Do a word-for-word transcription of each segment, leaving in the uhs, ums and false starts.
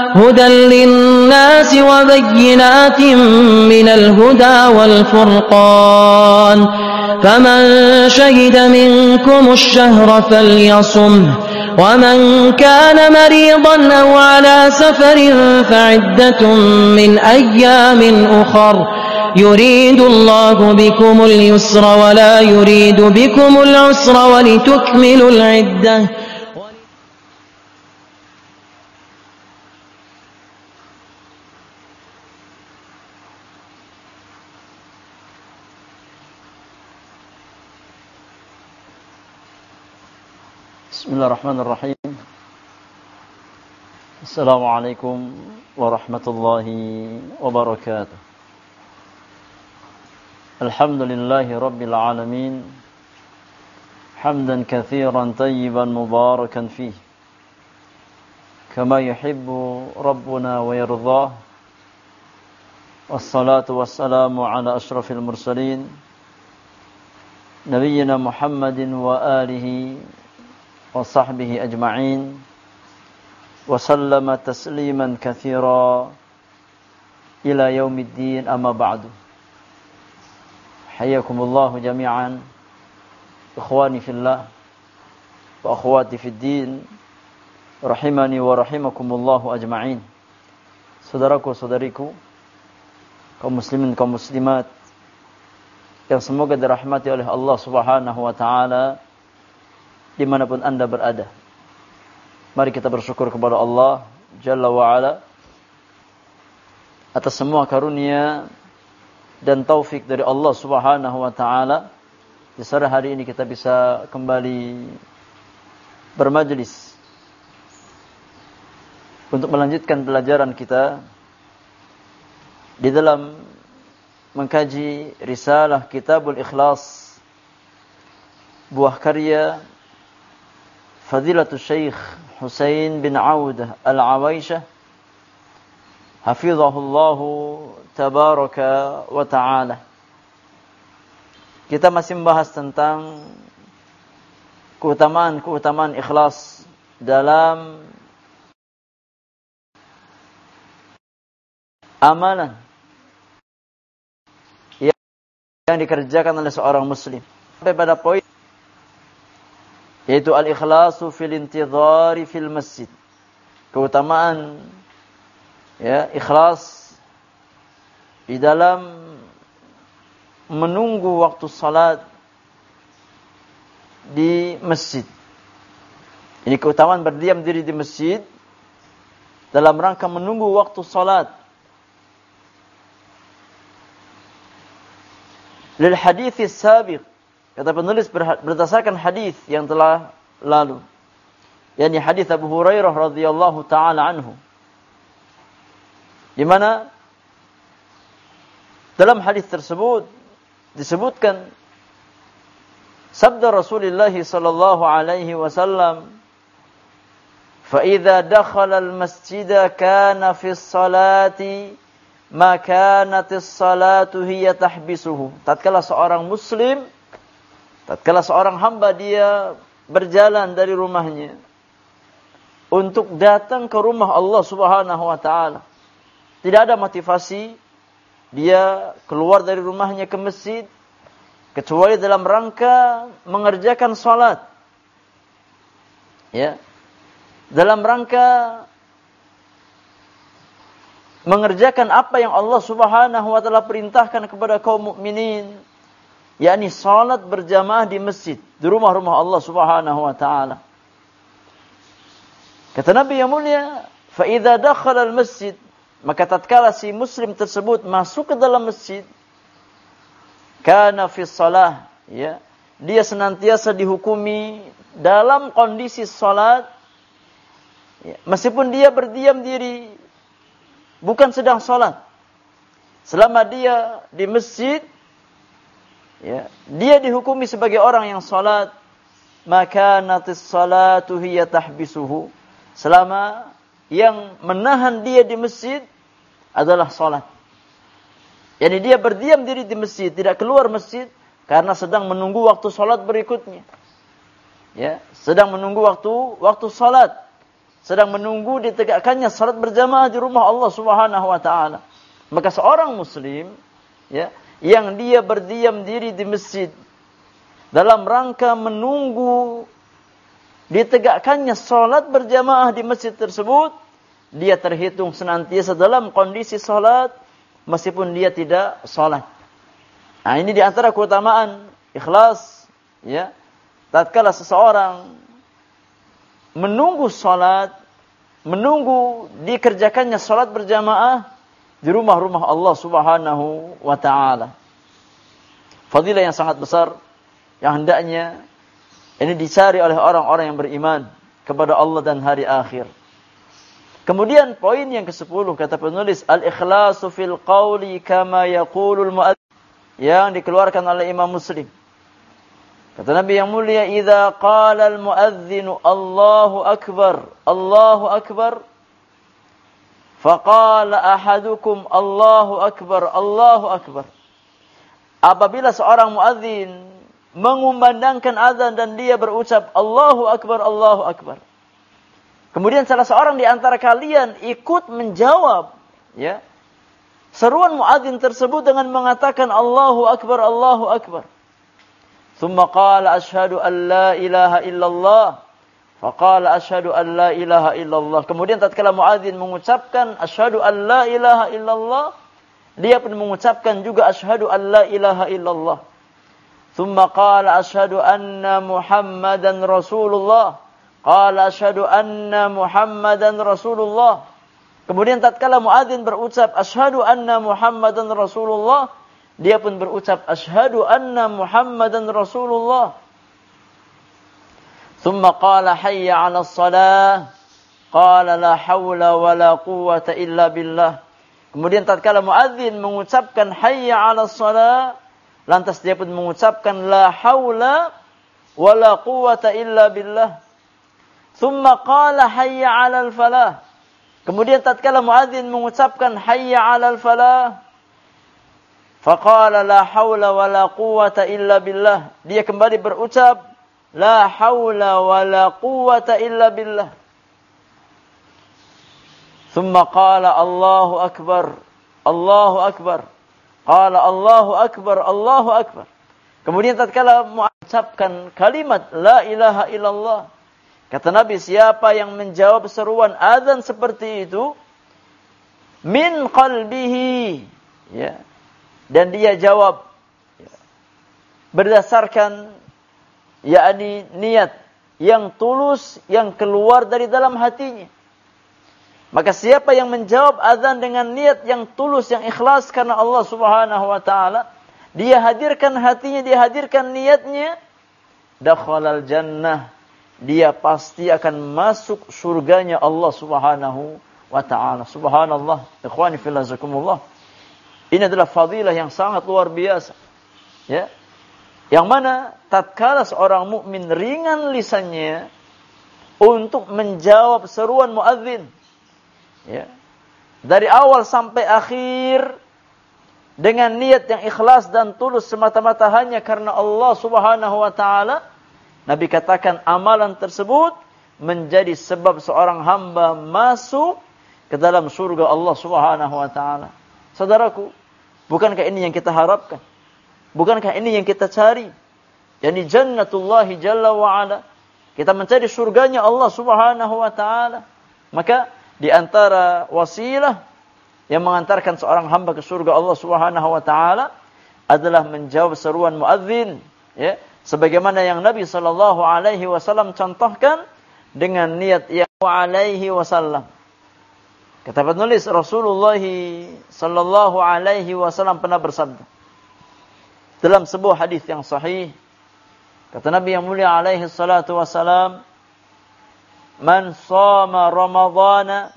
هدى للناس وبينات من الهدى والفرقان فمن شهد منكم الشهر فليصمه ومن كان مريضا أو على سفر فعدة من أيام أخر يريد الله بكم اليسر ولا يريد بكم العسر ولتكملوا العدة. Bismillahirrahmanirrahim. Assalamualaikum warahmatullahi wabarakatuh. Alhamdulillahi rabbil alamin. Hamdan katsiran tayyiban mubarakan fih. Kama yuhibbu rabbuna wa yardah. Wassalatu wassalamu ala asyrafil mursalin. Nabiyyina Muhammadin wa alihi wa sahbihi ajma'in wa sallama tasliman katsira ila yaumiddin, amma ba'du. Hayyakumullahu jami'an, ikhwani fillah wa akhwati fid din, rahimani wa rahimakumullahu ajma'in. Saudaraku saudariku, kaum muslimin kaum muslimat yang semoga dirahmati oleh Allah Subhanahu wa taala dimanapun anda berada. Mari kita bersyukur kepada Allah Jalla wa'ala atas semua karunia dan taufik dari Allah Subhanahu wa ta'ala. Di sore hari ini kita bisa kembali bermajlis untuk melanjutkan pelajaran kita di dalam mengkaji risalah Kitabul Ikhlas, buah karya Fadilatul Syekh Husain bin Audah Al-Awaisyah hafizahullahu tabaraka wa ta'ala. Kita masih membahas tentang keutamaan-keutamaan ikhlas dalam amalan yang dikerjakan oleh seorang muslim. Sampai pada poin yaitu al-ikhlasu fil intidhari fil masjid. Keutamaan ya ikhlas di dalam menunggu waktu salat di masjid. Ini keutamaan berdiam diri di masjid dalam rangka menunggu waktu salat. Lil hadits sabiq, kata penulis berdasarkan hadis yang telah lalu, yakni hadis Abu Hurairah radhiyallahu taala anhu, di mana dalam hadis tersebut disebutkan sabda Rasulullah sallallahu alaihi wasallam, "Fa idza dakhala al-masjida kana fi as-salati ma kanatis salatu hiya tahbisuhu." Tatkala seorang muslim, tatkala seorang hamba dia berjalan dari rumahnya untuk datang ke rumah Allah Subhanahu wa taala, tidak ada motivasi dia keluar dari rumahnya ke masjid kecuali dalam rangka mengerjakan salat. Ya. Dalam rangka mengerjakan apa yang Allah Subhanahu wa taala perintahkan kepada kaum mukminin, yakni salat berjamaah di masjid, di rumah-rumah Allah Subhanahu wa taala. Kata Nabi yang mulia, "Fa idza dakhala al-masjid", maka tatkala si muslim tersebut masuk ke dalam masjid, kana fi shalah, ya, dia senantiasa dihukumi dalam kondisi salat, ya, meskipun dia berdiam diri, bukan sedang salat. Selama dia di masjid, ya, dia dihukumi sebagai orang yang salat. Maka natis salatu hiya tahbisuhu, selama yang menahan dia di masjid adalah salat. Yani dia berdiam diri di masjid, tidak keluar masjid karena sedang menunggu waktu salat berikutnya. Ya, sedang menunggu waktu waktu salat. sedang menunggu ditegakkannya salat berjamaah di rumah Allah Subhanahu wa taala. Maka seorang muslim ya, yang dia berdiam diri di masjid dalam rangka menunggu ditegakkannya salat berjamaah di masjid tersebut, dia terhitung senantiasa dalam kondisi salat meskipun dia tidak salat. Nah, ini di antara keutamaan ikhlas ya. Tatkala seseorang menunggu salat, menunggu dikerjakannya salat berjamaah di rumah-rumah Allah Subhanahu wa taala. Fadilah yang sangat besar yang hendaknya ini dicari oleh orang-orang yang beriman kepada Allah dan hari akhir. Kemudian poin yang kesepuluh kata penulis, al-ikhlasu fil qawli kama yaqulul mu'adzin, yang dikeluarkan oleh Imam Muslim. Kata Nabi yang mulia, idza qala al-mu'adzinu Allahu akbar, Allahu akbar, faqala ahadukum Allahu akbar, Allahu akbar. Apabila seorang muadzin mengumandangkan azan dan dia berucap Allahu akbar, Allahu akbar, kemudian salah seorang di antara kalian ikut menjawab ya seruan muadzin tersebut dengan mengatakan Allahu akbar, Allahu akbar. Thumma qala asyhadu an la ilaha illallah. Faqala asyhadu an la ilaha illallah. Kemudian tatkala muadzin mengucapkan asyhadu an la ilaha illallah, dia pun mengucapkan juga asyhadu an la ilaha illallah. Thumma qala asyhadu anna Muhammadan Rasulullah. Qala asyhadu anna Muhammadan Rasulullah. Kemudian tatkala muadzin berucap asyhadu anna Muhammadan Rasulullah, dia pun berucap asyhadu anna Muhammadan Rasulullah. Thumma qala hayya 'alas shalah. Qala la haula wa la quwwata illa billah. Kemudian tatkala muadzin mengucapkan hayya 'alas shalah, lantas dia pun mengucapkan la haula wa la quwwata illa billah. Thumma qala hayya 'alal falah. Kemudian tatkala muadzin mengucapkan hayya 'alal falah, faqala la haula wa la quwwata illa billah. Dia kembali berucap la haula wa la quwwata illa billah. Thumma qala Allahu akbar, Allahu akbar. Qala Allahu akbar, Allahu akbar. Kemudian tatkala mengucapkan kalimat la ilaha illallah, kata Nabi, siapa yang menjawab seruan azan seperti itu min qalbihi ya, dan dia jawab ya, berdasarkan yakni niat yang tulus yang keluar dari dalam hatinya, maka siapa yang menjawab azan dengan niat yang tulus, yang ikhlas karena Allah Subhanahu wa taala, dia hadirkan hatinya, dia hadirkan niatnya, dakhalal jannah, dia pasti akan masuk surganya Allah Subhanahu wa taala. Subhanallah, ikhwani fillah jazakumullah. Ini adalah fadilah yang sangat luar biasa. Ya. Yang mana tatkala seorang mukmin ringan lisannya untuk menjawab seruan muadzin, ya, dari awal sampai akhir dengan niat yang ikhlas dan tulus semata-mata hanya karena Allah Subhanahu wa taala, Nabi katakan amalan tersebut menjadi sebab seorang hamba masuk ke dalam surga Allah Subhanahu wa taala. Saudaraku, bukankah ini yang kita harapkan? Bukankah ini yang kita cari? Yani jannatullahi jalla wa ala. Kita mencari surganya Allah Subhanahu wa taala. Maka di antara wasilah yang mengantarkan seorang hamba ke surga Allah Subhanahu wa taala adalah menjawab seruan muadzin, ya, sebagaimana yang Nabi sallallahu alaihi wasallam contohkan dengan niat yang alaihi wasallam. Kata penulis, Rasulullah sallallahu alaihi wasallam pernah bersabda dalam sebuah hadis yang sahih, kata Nabi yang mulia alaihi salatu wasalam, man shama ramadhana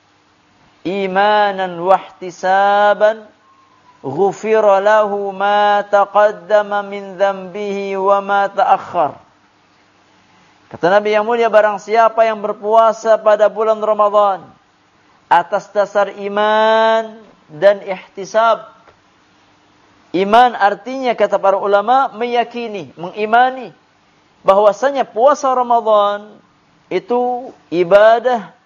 imanan wa ihtisaban ghufira lahu ma taqaddama min dhanbihi wa ma ta'akhkhar. Kata Nabi yang mulia, barang siapa yang berpuasa pada bulan Ramadan atas dasar iman dan ihtisab. Iman artinya kata para ulama meyakini, mengimani bahwasanya puasa Ramadan itu ibadah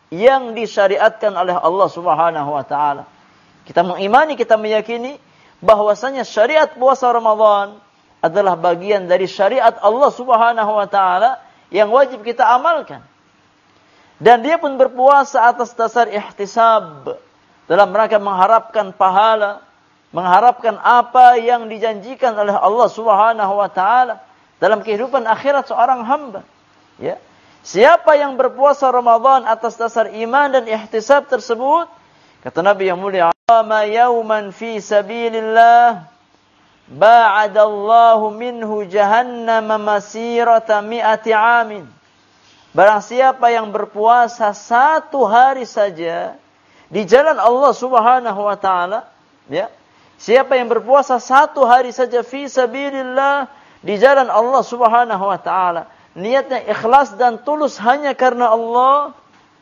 yang disyariatkan oleh Allah Subhanahu wa taala. Kita mengimani, kita meyakini bahwasanya syariat puasa Ramadan adalah bagian dari syariat Allah Subhanahu wa taala yang wajib kita amalkan. Dan dia pun berpuasa atas dasar ihtisab, dalam rangka mengharapkan pahala, mengharapkan apa yang dijanjikan oleh Allah Subhanahu wa taala dalam kehidupan akhirat seorang hamba. Ya. Siapa yang berpuasa Ramadan atas dasar iman dan ihtisab tersebut, kata Nabi yang mulia, "Qama yauman fi sabilillah, ba'adallahu minhu jahannam masirata mi'ati amin." Barang siapa yang berpuasa satu hari saja di jalan Allah Subhanahu wa taala, ya. Siapa yang berpuasa satu hari saja fi sabilillah, di jalan Allah Subhanahu wa taala, niatnya ikhlas dan tulus hanya karena Allah,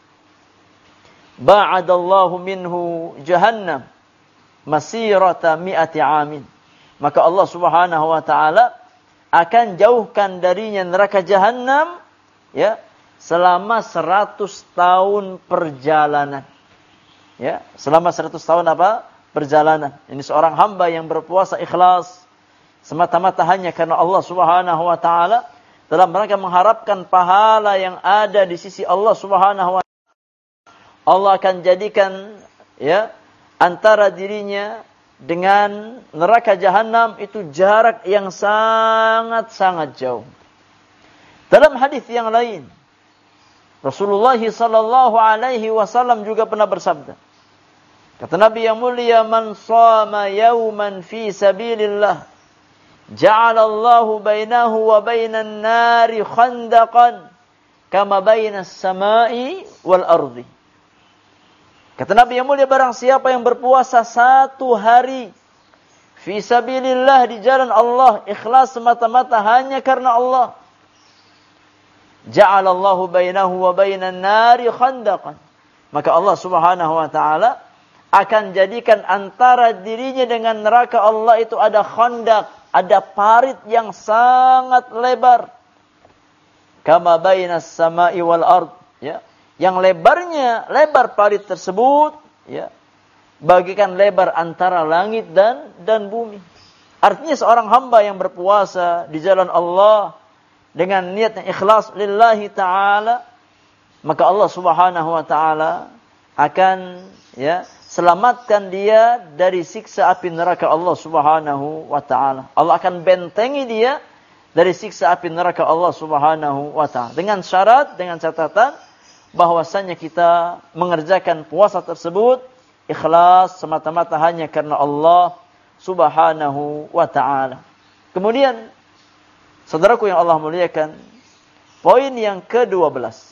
ba'adallahu minhu jahannam masirata mi'ati amin. Maka Allah Subhanahu wa taala akan jauhkan darinya neraka jahannam, ya, selama seratus tahun perjalanan. Ya, selama seratus tahun apa? Perjalanan. Ini seorang hamba yang berpuasa ikhlas semata-mata hanya karena Allah Subhanahu wa taala, dalam rangka mengharapkan pahala yang ada di sisi Allah Subhanahu wa taala. Allah akan jadikan, ya, antara dirinya dengan neraka jahanam itu jarak yang sangat-sangat jauh. Dalam hadis yang lain, Rasulullah sallallahu alaihi wasallam juga pernah bersabda, kata Nabi yang mulia, "Man shama yawman fi sabilillah, ja'alallahu bainahu wa bainan nari khandaqan kama bainas samai wal ardi." Kata Nabi yang mulia, barang siapa yang berpuasa satu hari fi sabilillah, di jalan Allah, ikhlas semata-mata hanya karena Allah, ja'alallahu bainahu wa bainan nari khandaqan, maka Allah Subhanahu wa taala akan jadikan antara dirinya dengan neraka Allah itu ada khandaq, ada parit yang sangat lebar. Kama bainas samai wal ard, ya. Yang lebarnya, lebar parit tersebut, ya, bagikan lebar antara langit dan dan bumi. Artinya seorang hamba yang berpuasa di jalan Allah dengan niat yang ikhlas lillahi ta'ala, maka Allah Subhanahu wa ta'ala akan, ya, selamatkan dia dari siksa api neraka Allah Subhanahu wa ta'ala. Allah akan bentengi dia dari siksa api neraka Allah Subhanahu wa ta'ala. Dengan syarat, dengan catatan bahwasanya kita mengerjakan puasa tersebut ikhlas semata-mata hanya karena Allah Subhanahu wa ta'ala. Kemudian, saudaraku yang Allah muliakan, poin yang kedua belas.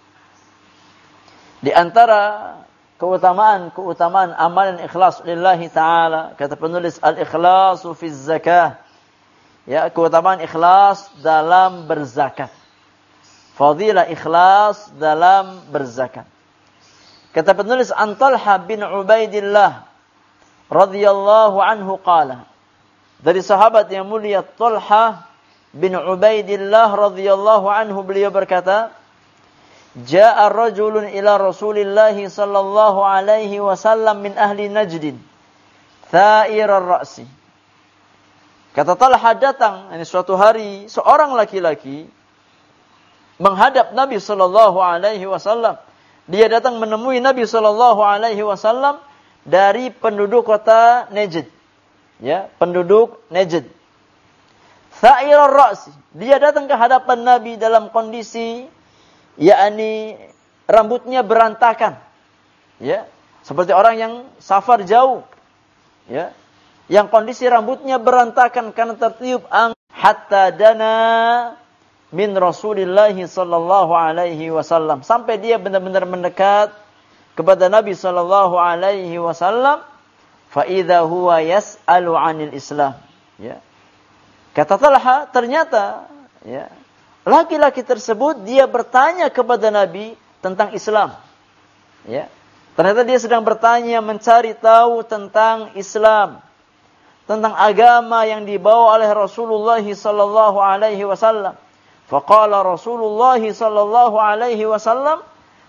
Di antara keutamaan-keutamaan amalan ikhlas lillahi ta'ala, kata penulis, al-ikhlasu fi zakah. Ya, keutamaan ikhlas dalam berzakat. Fadilah ikhlas dalam berzakat. Kata penulis, an Talha bin Ubaidillah radhiyallahu anhu qala, dari sahabat yang mulia Talha bin Ubaidillah radhiyallahu anhu, beliau berkata, Ja'a rajulun ila Rasulillahi sallallahu alaihi wasallam min ahli Najdin, tha'irar ra'si. Kata Talha, datang, ini suatu hari, seorang laki-laki menghadap Nabi sallallahu alaihi wasallam. Dia datang menemui Nabi sallallahu alaihi wasallam dari penduduk kota Najd. Ya, penduduk Najd. Tha'irar ra'si. Dia datang ke hadapan Nabi dalam kondisi, yakni rambutnya berantakan, ya, seperti orang yang safar jauh, ya, yang kondisi rambutnya berantakan karena tertiup angin. Hatta dana min Rasulillahi sallallahu alaihi wasallam, sampai dia benar-benar mendekat kepada Nabi sallallahu alaihi wasallam. Fa idza huwa yas'alu 'anil Islam, ya. Kata Talha, ternyata, ya, laki-laki tersebut dia bertanya kepada Nabi tentang Islam. Ya. Ternyata dia sedang bertanya, mencari tahu tentang Islam, tentang agama yang dibawa oleh Rasulullah sallallahu alaihi wasallam. Faqala Rasulullah sallallahu alaihi wasallam,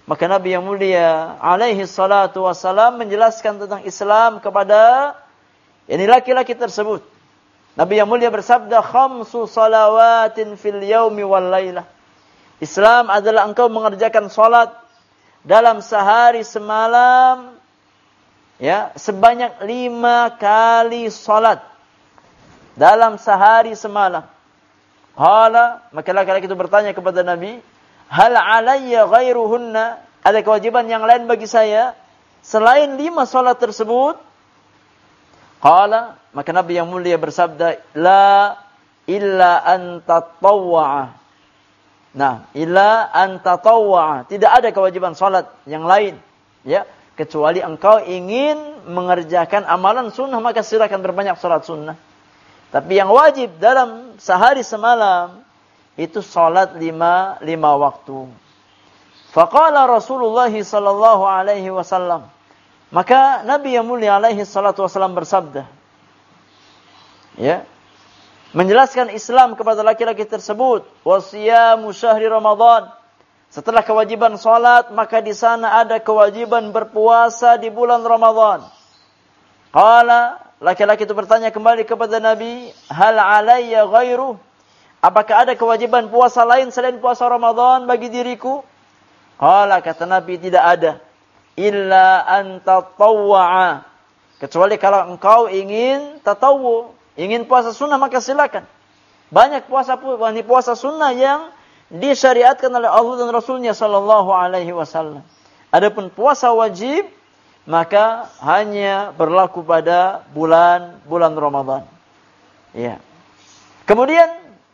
Maka Nabi yang mulia alaihi salatu wassalam menjelaskan tentang Islam kepada yakni laki-laki tersebut. Nabi yang mulia bersabda, khamsu salawatin fil yaumi wal lailah. Islam adalah engkau mengerjakan salat dalam sehari semalam ya sebanyak lima kali salat dalam sehari semalam. Qala, maka laki-laki itu bertanya kepada Nabi, hal alayya ghairuhunna, ada kewajiban yang lain bagi saya selain lima salat tersebut? Qala, maka Nabi yang mulia bersabda, la illa an tatawwa'a. Nah, illa an tatawwa'a, tidak ada kewajiban salat yang lain, ya, kecuali engkau ingin mengerjakan amalan sunnah, maka silakan berbanyak salat sunnah. Tapi yang wajib dalam sehari semalam itu salat lima, lima waktu. Faqala Rasulullah sallallahu alaihi wasallam. Maka Nabi yang mulia alaihi salatu wasallam bersabda. Ya. Menjelaskan Islam kepada laki-laki tersebut. Wasiyamu syahri Ramadan. Setelah kewajiban salat, maka di sana ada kewajiban berpuasa di bulan Ramadan. Qala, laki-laki itu bertanya kembali kepada Nabi, hal alayya ghairuh? Apakah ada kewajiban puasa lain selain puasa Ramadan bagi diriku? Qala, kata Nabi, tidak ada. Illa an tatawwa'a. Kecuali kalau engkau ingin tatawwu, ingin puasa sunnah, maka silakan. Banyak puasa puasa sunnah yang disyariatkan oleh Allah dan Rasulnya sallallahu alaihi wasallam. Adapun puasa wajib, maka hanya berlaku pada bulan bulan Ramadan. Ya. Kemudian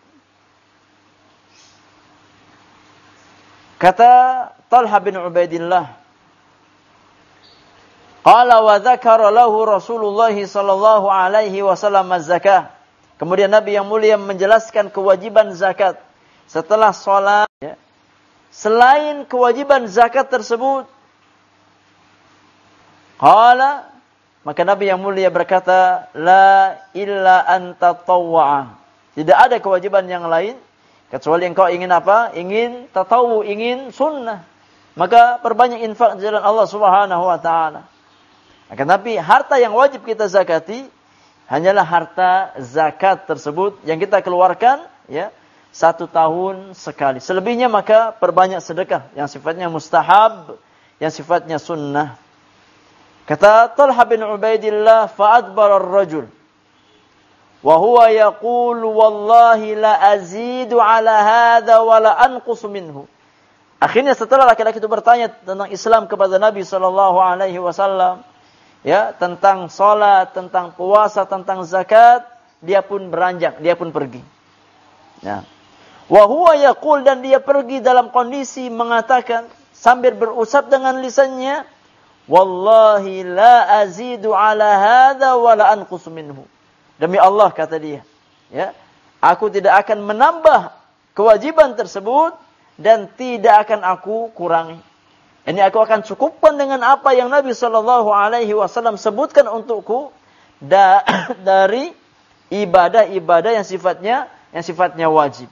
kata Talha bin Ubaidillah, qala wa dzakara lahu Rasulullah sallallahu alaihi wasallam az-zakah. Kemudian Nabi yang mulia menjelaskan kewajiban zakat setelah salat, ya. Selain kewajiban zakat tersebut, qala, maka Nabi yang mulia berkata, la illa an tatawwa'a. Tidak ada kewajiban yang lain kecuali engkau ingin apa? Ingin tatawwu, ingin sunnah. Maka perbanyak infak di jalan Allah Subhanahu wa taala. Akan tapi harta yang wajib kita zakati hanyalah harta zakat tersebut yang kita keluarkan ya satu tahun sekali. Selebihnya maka perbanyak sedekah yang sifatnya mustahab, yang sifatnya sunnah. Kata Talha bin Ubaidillah, fa'adbara ar-rajul wa huwa yaqulu wallahi la azidu ala hadha wa la anqusu minhu. Akhirnya setelah laki-laki itu bertanya tentang Islam kepada Nabi sallallahu alaihi wasallam, ya, tentang salat, tentang puasa, tentang zakat, dia pun beranjak, dia pun pergi. Ya. Wa huwa yaqul, dan dia pergi dalam kondisi mengatakan sambil berusap dengan lisannya, wallahi la azidu ala hadha wa la anqusu minhu. Demi Allah, kata dia, ya, aku tidak akan menambah kewajiban tersebut dan tidak akan aku kurangi. Ini aku akan cukupkan dengan apa yang Nabi sallallahu alaihi wasallam sebutkan untukku da- dari ibadah-ibadah yang sifatnya yang sifatnya wajib.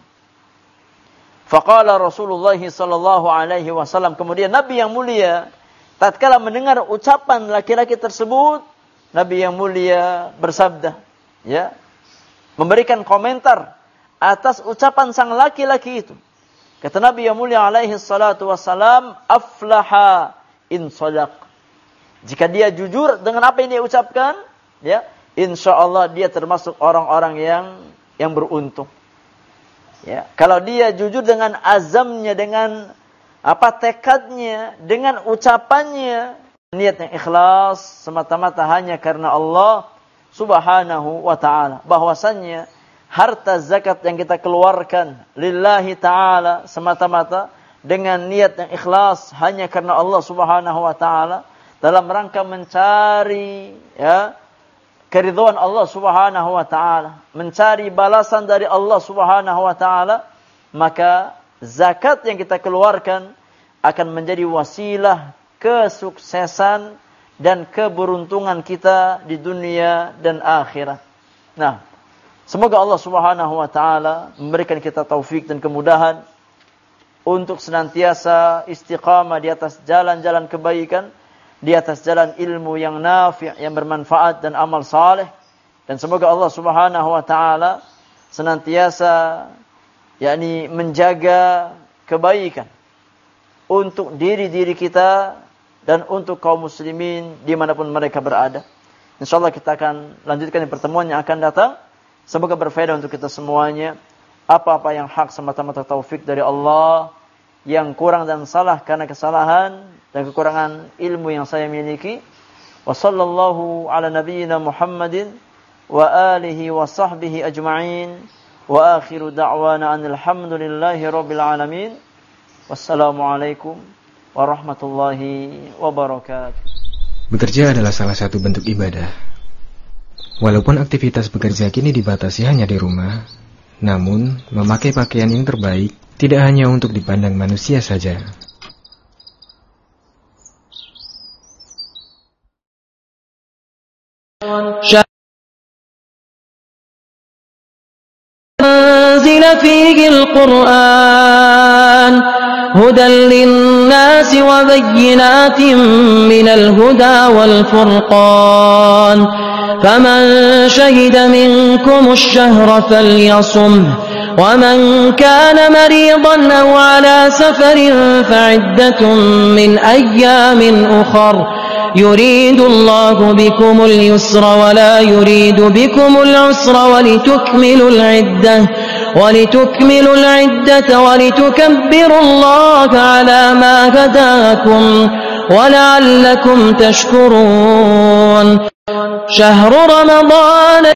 Faqala Rasulullah sallallahu alaihi wasallam, kemudian Nabi yang mulia tatkala mendengar ucapan laki-laki tersebut, Nabi yang mulia bersabda, ya, memberikan komentar atas ucapan sang laki-laki itu. Kata Nabi yang mulia alaihi salatu wassalam, aflaha in sadaq. Jika dia jujur dengan apa yang dia ucapkan, ya, insyaallah dia termasuk orang-orang yang yang beruntung. Ya, kalau dia jujur dengan azamnya, dengan apa tekadnya, dengan ucapannya, niat yang ikhlas semata-mata hanya karena Allah Subhanahu wa taala, bahwasannya harta zakat yang kita keluarkan lillahi ta'ala semata-mata dengan niat yang ikhlas hanya karena Allah Subhanahu wa taala, dalam rangka mencari ya keridhaan Allah Subhanahu wa taala, mencari balasan dari Allah Subhanahu wa taala, maka zakat yang kita keluarkan akan menjadi wasilah kesuksesan dan keberuntungan kita di dunia dan akhirat. Nah, semoga Allah Subhanahu wa taala memberikan kita taufik dan kemudahan untuk senantiasa istiqamah di atas jalan-jalan kebaikan, di atas jalan ilmu yang nafi', yang bermanfaat dan amal saleh. Dan semoga Allah Subhanahu wa taala senantiasa yakni menjaga kebaikan untuk diri-diri kita dan untuk kaum muslimin dimanapun mereka berada. InsyaAllah kita akan lanjutkan di pertemuan yang akan datang. Semoga berfaedah untuk kita semuanya. Apa-apa yang hak semata-mata taufik dari Allah, yang kurang dan salah karena kesalahan dan kekurangan ilmu yang saya miliki. Wa sallallahu ala nabiyyina Muhammadin wa alihi wa sahbihi ajma'in. Wa akhiru da'wana anil hamdulillahi rabbil alamin. Wassalamualaikum warahmatullahi wabarakatuh. Bekerja adalah salah satu bentuk ibadah. Walaupun aktivitas bekerja kini dibatasi hanya di rumah, namun memakai pakaian yang terbaik tidak hanya untuk dipandang manusia saja. أنزل فيه القرآن هدى للناس وبينات من الهدى والفرقان فمن شهد منكم الشهر فليصمه ومن كان مريضا أو على سفر فعدة من أيام أخر يريد الله بكم اليسر ولا يريد بكم العسر ولتكملوا العدة ولتكملوا العدة ولتكبروا الله على ما هداكم ولعلكم تشكرون شهر رمضان